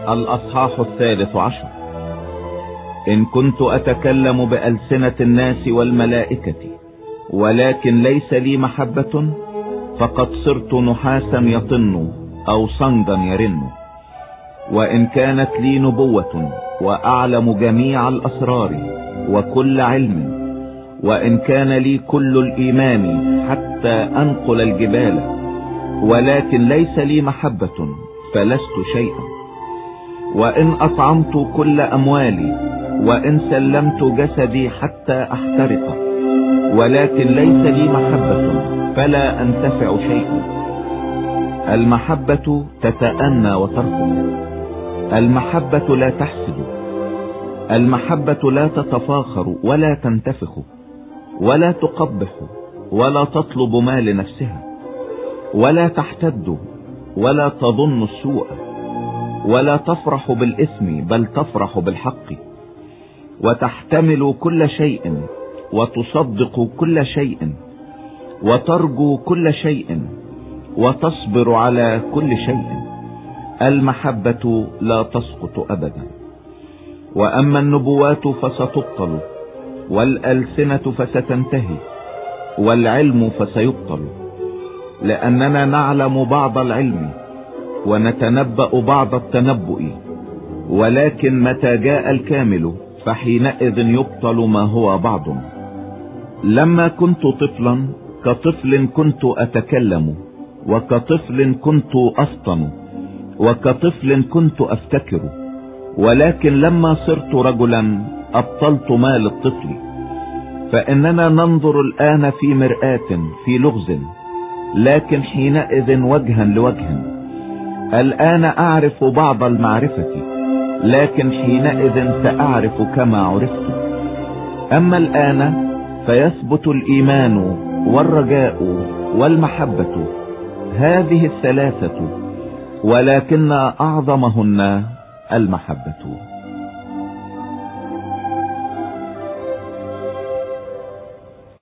الأصحاح 13. إن كنت أتكلم بألسنة الناس والملائكة ولكن ليس لي محبة، فقد صرت نحاسا يطن أو صنجا يرن. وإن كانت لي نبوة وأعلم جميع الأسرار وكل علم، وإن كان لي كل الإيمان حتى أنقل الجبال، ولكن ليس لي محبة فلست شيئا. وإن أطعمت كل أموالي، وإن سلمت جسدي حتى أحترق، ولكن ليس لي محبة فلا أنتفع شيئا. المحبة تتأنى وترفق، المحبة لا تحسد، المحبة لا تتفاخر ولا تنتفخ، ولا تقبح، ولا تطلب ما لنفسها، ولا تحتد، ولا تظن السوء، ولا تفرح بالإثم بل تفرح بالحق، وتحتمل كل شيء، وتصدق كل شيء، وترجو كل شيء، وتصبر على كل شيء. المحبة لا تسقط أبدا. وأما النبوات فستبطل، والألسنة فستنتهي، والعلم فسيبطل، لأننا نعلم بعض العلم ونتنبأ بعض التنبؤ، ولكن متى جاء الكامل فحينئذ يبطل ما هو بعض. لما كنت طفلا كطفل كنت أتكلم، وكطفل كنت أفطن، وكطفل كنت أفتكر، ولكن لما صرت رجلا أبطلت ما للطفل. فإننا ننظر الآن في مرآة في لغز، لكن حينئذ وجها لوجه. الآن أعرف بعض المعرفة، لكن حينئذ سأعرف كما عرفت. أما الآن فيثبت الإيمان والرجاء والمحبة، هذه الثلاثة، ولكن أعظمهن المحبة.